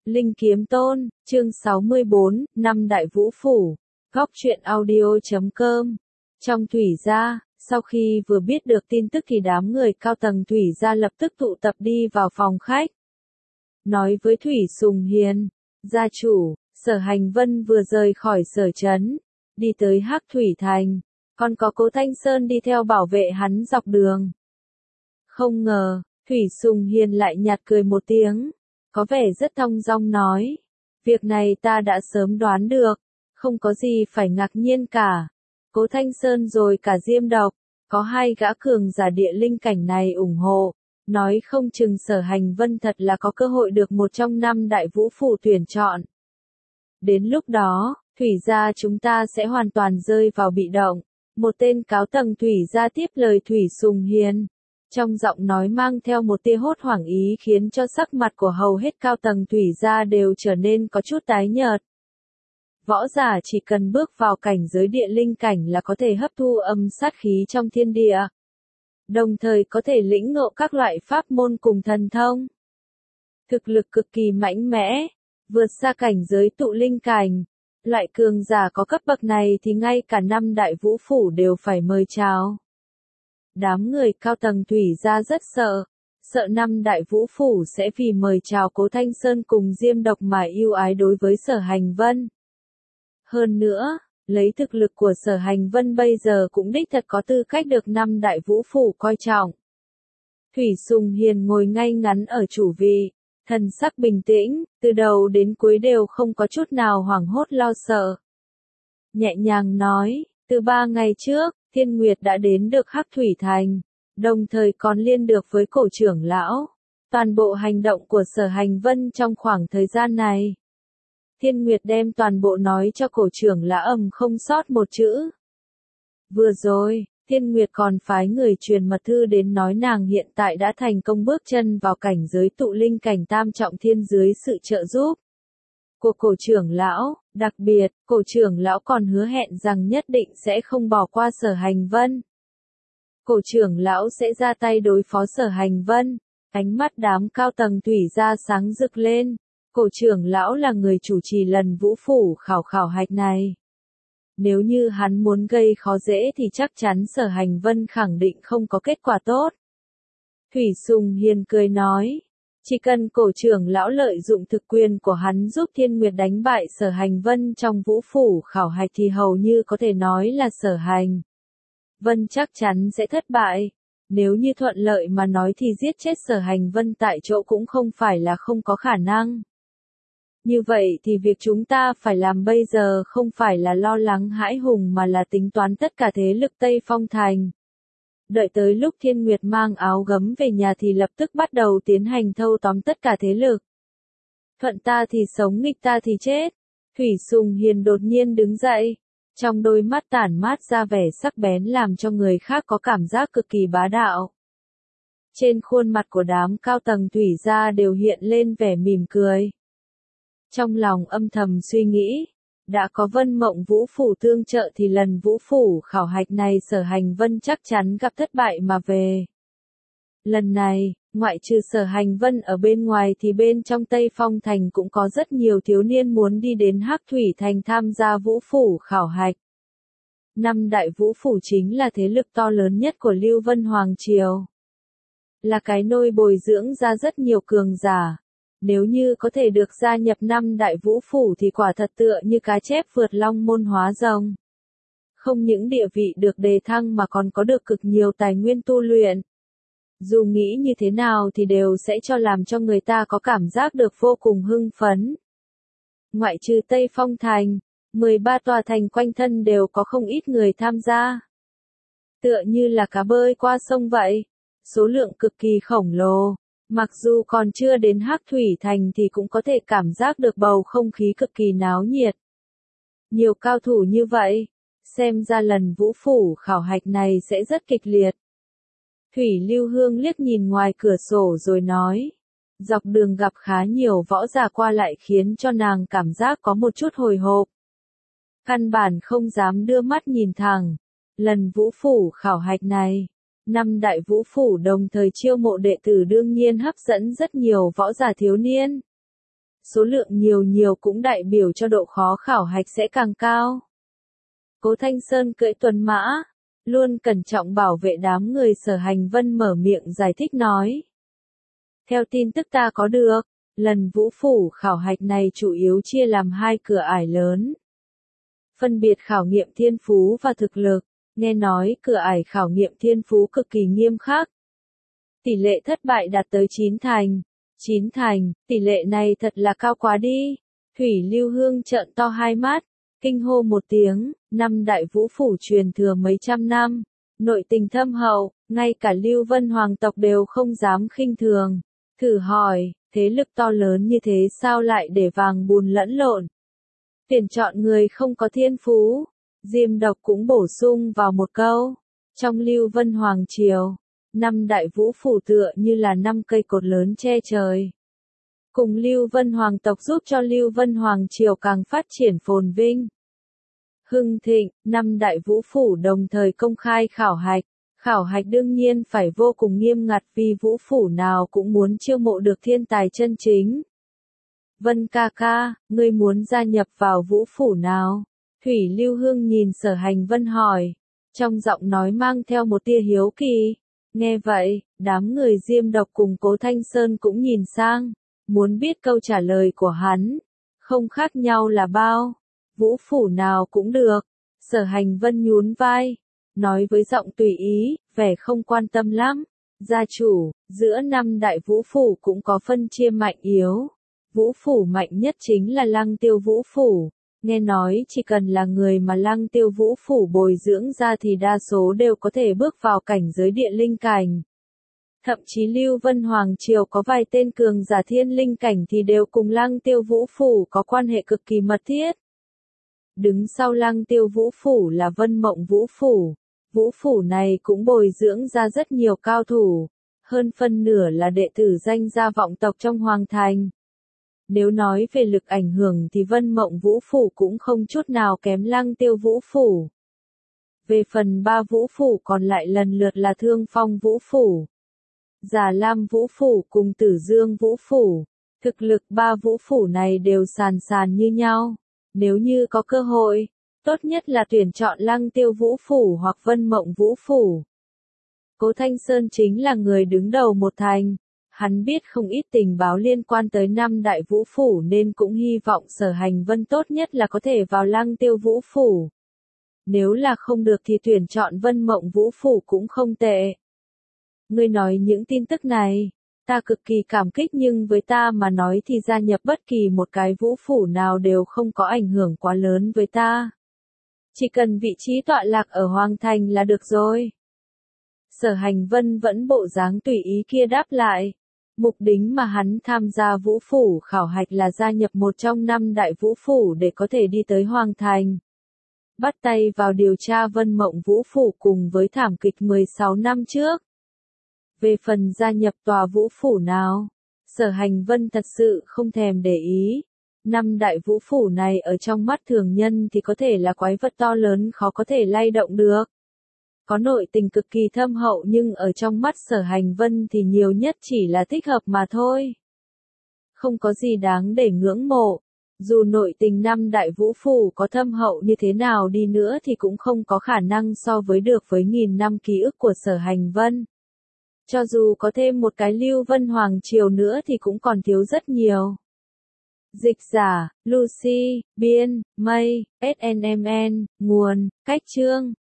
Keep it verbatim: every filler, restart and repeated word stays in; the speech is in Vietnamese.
Linh Kiếm Tôn, chương sáu mươi bốn, năm Đại Vũ Phủ, góc truyện audio chấm com. Trong Thủy gia, sau khi vừa biết được tin tức thì đám người cao tầng Thủy gia lập tức tụ tập đi vào phòng khách. Nói với Thủy Sùng Hiền, gia chủ, Sở Hành Vân vừa rời khỏi Sở Trấn, đi tới Hắc Thủy Thành, còn có Cố Thanh Sơn đi theo bảo vệ hắn dọc đường. Không ngờ, Thủy Sùng Hiền lại nhạt cười một tiếng, có vẻ rất thong dong nói, việc này ta đã sớm đoán được, không có gì phải ngạc nhiên cả. Cố Thanh Sơn rồi cả Diêm Độc, có hai gã cường giả địa linh cảnh này ủng hộ, nói không chừng Sở Hành Vân thật là có cơ hội được một trong năm đại vũ phủ tuyển chọn. Đến lúc đó, Thủy gia chúng ta sẽ hoàn toàn rơi vào bị động. Một tên cáo tầng Thủy gia tiếp lời Thủy Sùng Hiền. Trong giọng nói mang theo một tia hốt hoảng ý khiến cho sắc mặt của hầu hết cao tầng Thủy gia đều trở nên có chút tái nhợt. Võ giả chỉ cần bước vào cảnh giới địa linh cảnh là có thể hấp thu âm sát khí trong thiên địa. Đồng thời có thể lĩnh ngộ các loại pháp môn cùng thần thông. Thực lực cực kỳ mạnh mẽ, vượt xa cảnh giới tụ linh cảnh. Loại cường giả có cấp bậc này thì ngay cả năm đại vũ phủ đều phải mời chào. Đám người cao tầng Thủy gia rất sợ, sợ năm đại vũ phủ sẽ vì mời chào Cố Thanh Sơn cùng Diêm Độc mà yêu ái đối với Sở Hành Vân. Hơn nữa, lấy thực lực của Sở Hành Vân bây giờ cũng đích thật có tư cách được năm đại vũ phủ coi trọng. Thủy Sùng Hiền ngồi ngay ngắn ở chủ vị, thần sắc bình tĩnh, từ đầu đến cuối đều không có chút nào hoảng hốt lo sợ. Nhẹ nhàng nói, từ ba ngày trước, Thiên Nguyệt đã đến được Hắc Thủy Thành, đồng thời còn liên được với cổ trưởng lão. Toàn bộ hành động của Sở Hành Vân trong khoảng thời gian này. Thiên Nguyệt đem toàn bộ nói cho cổ trưởng lão ầm không sót một chữ. Vừa rồi, Thiên Nguyệt còn phái người truyền mật thư đến nói nàng hiện tại đã thành công bước chân vào cảnh giới tụ linh cảnh tam trọng thiên dưới sự trợ giúp của cổ trưởng lão. Đặc biệt, cổ trưởng lão còn hứa hẹn rằng nhất định sẽ không bỏ qua Sở Hành Vân. Cổ trưởng lão sẽ ra tay đối phó Sở Hành Vân. Ánh mắt đám cao tầng Thủy gia sáng rực lên. Cổ trưởng lão là người chủ trì lần vũ phủ khảo khảo hạch này. Nếu như hắn muốn gây khó dễ thì chắc chắn Sở Hành Vân khẳng định không có kết quả tốt. Thủy Sùng Hiền cười nói, chỉ cần cổ trưởng lão lợi dụng thực quyền của hắn giúp Thiên Nguyệt đánh bại Sở Hành Vân trong vũ phủ khảo hạch thì hầu như có thể nói là Sở Hành Vân chắc chắn sẽ thất bại. Nếu như thuận lợi mà nói thì giết chết Sở Hành Vân tại chỗ cũng không phải là không có khả năng. Như vậy thì việc chúng ta phải làm bây giờ không phải là lo lắng hãi hùng mà là tính toán tất cả thế lực Tây Phong Thành. Đợi tới lúc Thiên Nguyệt mang áo gấm về nhà thì lập tức bắt đầu tiến hành thâu tóm tất cả thế lực. Thuận ta thì sống, nghịch ta thì chết. Thủy Sùng Hiền đột nhiên đứng dậy. Trong đôi mắt tản mát ra vẻ sắc bén làm cho người khác có cảm giác cực kỳ bá đạo. Trên khuôn mặt của đám cao tầng Thủy gia đều hiện lên vẻ mỉm cười. Trong lòng âm thầm suy nghĩ, đã có Vân Mộng Vũ Phủ tương trợ thì lần Vũ Phủ khảo hạch này Sở Hành Vân chắc chắn gặp thất bại mà về. Lần này, ngoại trừ Sở Hành Vân ở bên ngoài thì bên trong Tây Phong Thành cũng có rất nhiều thiếu niên muốn đi đến Hắc Thủy Thành tham gia Vũ Phủ khảo hạch. Năm đại Vũ Phủ chính là thế lực to lớn nhất của Lưu Vân Hoàng Triều. Là cái nôi bồi dưỡng ra rất nhiều cường giả. Nếu như có thể được gia nhập năm đại vũ phủ thì quả thật tựa như cá chép vượt long môn hóa rồng. Không những địa vị được đề thăng mà còn có được cực nhiều tài nguyên tu luyện. Dù nghĩ như thế nào thì đều sẽ cho làm cho người ta có cảm giác được vô cùng hưng phấn. Ngoại trừ Tây Phong Thành, mười ba tòa thành quanh thân đều có không ít người tham gia. Tựa như là cá bơi qua sông vậy, số lượng cực kỳ khổng lồ. Mặc dù còn chưa đến Hắc Thủy Thành thì cũng có thể cảm giác được bầu không khí cực kỳ náo nhiệt. Nhiều cao thủ như vậy, xem ra lần vũ phủ khảo hạch này sẽ rất kịch liệt. Thủy Lưu Hương liếc nhìn ngoài cửa sổ rồi nói, dọc đường gặp khá nhiều võ giả qua lại khiến cho nàng cảm giác có một chút hồi hộp. Căn bản không dám đưa mắt nhìn thẳng, lần vũ phủ khảo hạch này. Năm đại vũ phủ đồng thời chiêu mộ đệ tử đương nhiên hấp dẫn rất nhiều võ giả thiếu niên. số lượng nhiều nhiều cũng đại biểu cho độ khó khảo hạch sẽ càng cao. Cố Thanh Sơn cưỡi tuần mã, luôn cẩn trọng bảo vệ đám người Sở Hành Vân mở miệng giải thích nói. Theo tin tức ta có được, lần vũ phủ khảo hạch này chủ yếu chia làm hai cửa ải lớn. Phân biệt khảo nghiệm thiên phú và thực lực, nghe nói cửa ải khảo nghiệm thiên phú cực kỳ nghiêm khắc. Tỷ lệ thất bại đạt tới chín thành. chín thành, tỷ lệ này thật là cao quá đi. Thủy Lưu Hương trợn to hai mắt, kinh hô một tiếng, năm đại vũ phủ truyền thừa mấy trăm năm, nội tình thâm hậu, ngay cả Lưu Vân hoàng tộc đều không dám khinh thường. Thử hỏi, thế lực to lớn như thế sao lại để vàng bùn lẫn lộn? Tuyển chọn người không có thiên phú. Diêm Độc cũng bổ sung vào một câu. Trong Lưu Vân Hoàng Triều, năm đại vũ phủ tựa như là năm cây cột lớn che trời. Cùng Lưu Vân Hoàng tộc giúp cho Lưu Vân Hoàng Triều càng phát triển phồn vinh. Hưng thịnh, năm đại vũ phủ đồng thời công khai khảo hạch. Khảo hạch đương nhiên phải vô cùng nghiêm ngặt vì vũ phủ nào cũng muốn chiêu mộ được thiên tài chân chính. Vân ca ca, ngươi muốn gia nhập vào vũ phủ nào? Thủy Lưu Hương nhìn Sở Hành Vân hỏi, trong giọng nói mang theo một tia hiếu kỳ. Nghe vậy, đám người Diêm Độc cùng Cố Thanh Sơn cũng nhìn sang, muốn biết câu trả lời của hắn. Không khác nhau là bao, vũ phủ nào cũng được. Sở Hành Vân nhún vai, nói với giọng tùy ý, vẻ không quan tâm lắm. Gia chủ, giữa năm đại vũ phủ cũng có phân chia mạnh yếu. Vũ phủ mạnh nhất chính là Lăng Tiêu Vũ phủ. Nghe nói chỉ cần là người mà Lăng Tiêu Vũ phủ bồi dưỡng ra thì đa số đều có thể bước vào cảnh giới địa linh cảnh. Thậm chí Lưu Vân Hoàng Triều có vài tên cường giả thiên linh cảnh thì đều cùng Lăng Tiêu Vũ phủ có quan hệ cực kỳ mật thiết. Đứng sau Lăng Tiêu Vũ phủ là Vân Mộng Vũ phủ. Vũ phủ này cũng bồi dưỡng ra rất nhiều cao thủ, hơn phân nửa là đệ tử danh gia vọng tộc trong hoàng thành. Nếu nói về lực ảnh hưởng thì Vân Mộng Vũ phủ cũng không chút nào kém Lăng Tiêu Vũ phủ. Về phần ba vũ phủ còn lại lần lượt là Thương Phong Vũ phủ, Già Lam Vũ phủ cùng Tử Dương Vũ phủ. Thực lực ba vũ phủ này đều sàn sàn như nhau. Nếu như có cơ hội, tốt nhất là tuyển chọn Lăng Tiêu Vũ phủ hoặc Vân Mộng Vũ phủ. Cố Thanh Sơn chính là người đứng đầu một thành. Hắn biết không ít tình báo liên quan tới năm đại vũ phủ nên cũng hy vọng Sở Hành Vân tốt nhất là có thể vào Lăng Tiêu Vũ phủ. Nếu là không được thì tuyển chọn Vân Mộng Vũ phủ cũng không tệ. Ngươi nói những tin tức này, ta cực kỳ cảm kích nhưng với ta mà nói thì gia nhập bất kỳ một cái vũ phủ nào đều không có ảnh hưởng quá lớn với ta. Chỉ cần vị trí tọa lạc ở Hoàng Thành là được rồi. Sở Hành Vân vẫn bộ dáng tùy ý kia đáp lại. Mục đích mà hắn tham gia vũ phủ khảo hạch là gia nhập một trong năm đại vũ phủ để có thể đi tới Hoàng Thành. Bắt tay vào điều tra Vân Mộng Vũ phủ cùng với thảm kịch mười sáu năm trước. Về phần gia nhập tòa vũ phủ nào, Sở Hành Vân thật sự không thèm để ý. Năm đại vũ phủ này ở trong mắt thường nhân thì có thể là quái vật to lớn khó có thể lay động được. Có nội tình cực kỳ thâm hậu nhưng ở trong mắt Sở Hành Vân thì nhiều nhất chỉ là thích hợp mà thôi. Không có gì đáng để ngưỡng mộ. Dù nội tình năm đại vũ phủ có thâm hậu như thế nào đi nữa thì cũng không có khả năng so với được với nghìn năm ký ức của Sở Hành Vân. Cho dù có thêm một cái Lưu Vân Hoàng Triều nữa thì cũng còn thiếu rất nhiều. Dịch giả, Lucy, biên, mây, ét en em en, nguồn, cách chương.